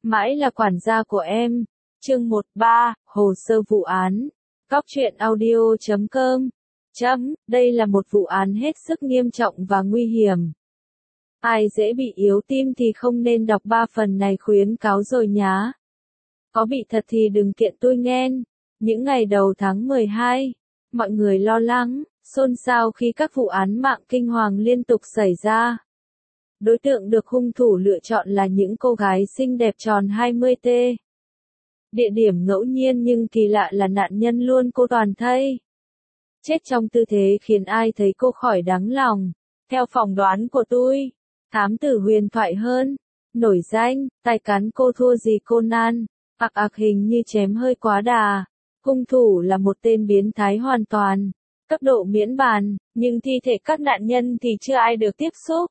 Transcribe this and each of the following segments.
Mãi là quản gia của em. Chương 13, Hồ sơ vụ án. Cóc truyện audio.com. Đây là một vụ án hết sức nghiêm trọng và nguy hiểm. Ai dễ bị yếu tim thì không nên đọc 3 phần này khuyến cáo rồi nhá. Có bị thật thì đừng kiện tôi nghen. Những ngày đầu tháng 12, mọi người lo lắng, xôn xao khi các vụ án mạng kinh hoàng liên tục xảy ra. Đối tượng được hung thủ lựa chọn là những cô gái xinh đẹp tròn 20T. Địa điểm ngẫu nhiên nhưng kỳ lạ là nạn nhân luôn cô toàn thây. Chết trong tư thế khiến ai thấy cô khỏi đáng lòng. Theo phỏng đoán của tôi, thám tử huyền thoại hơn, nổi danh, tài cán cô thua gì Conan, hình như chém hơi quá đà. Hung thủ là một tên biến thái hoàn toàn, cấp độ miễn bàn, nhưng thi thể các nạn nhân thì chưa ai được tiếp xúc.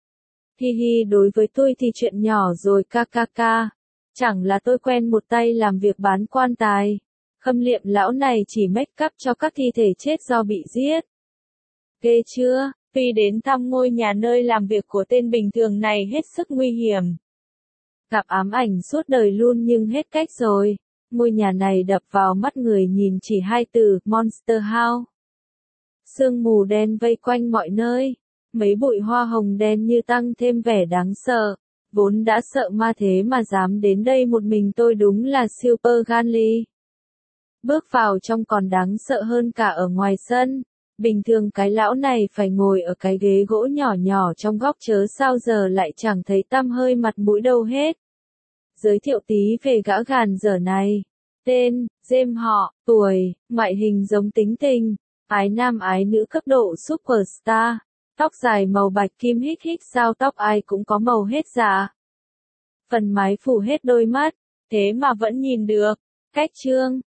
Đối với tôi thì chuyện nhỏ rồi kkk. Chẳng là tôi quen một tay làm việc bán quan tài. Khâm liệm lão này chỉ make up cho các thi thể chết do bị giết. Ghê chưa? Phi đến thăm ngôi nhà nơi làm việc của tên bình thường này hết sức nguy hiểm. Gặp ám ảnh suốt đời luôn nhưng hết cách rồi. Ngôi nhà này đập vào mắt người nhìn chỉ 2 từ, Monster House. Sương mù đen vây quanh mọi nơi. Mấy bụi hoa hồng đen như tăng thêm vẻ đáng sợ. Vốn đã sợ ma thế mà dám đến đây một mình tôi đúng là super gan ly. Bước vào trong còn đáng sợ hơn cả ở ngoài sân. Bình thường cái lão này phải ngồi ở cái ghế gỗ nhỏ nhỏ trong góc chớ sao giờ lại chẳng thấy tăm hơi mặt mũi đâu hết. Giới thiệu tí về gã gàn dở này. Tên, James họ, tuổi, ngoại hình giống tính tình, ái nam ái nữ cấp độ superstar. Tóc dài màu bạch kim sao tóc ai cũng có màu hết dạ. Phần mái phủ hết đôi mắt, thế mà vẫn nhìn được. Cách trương,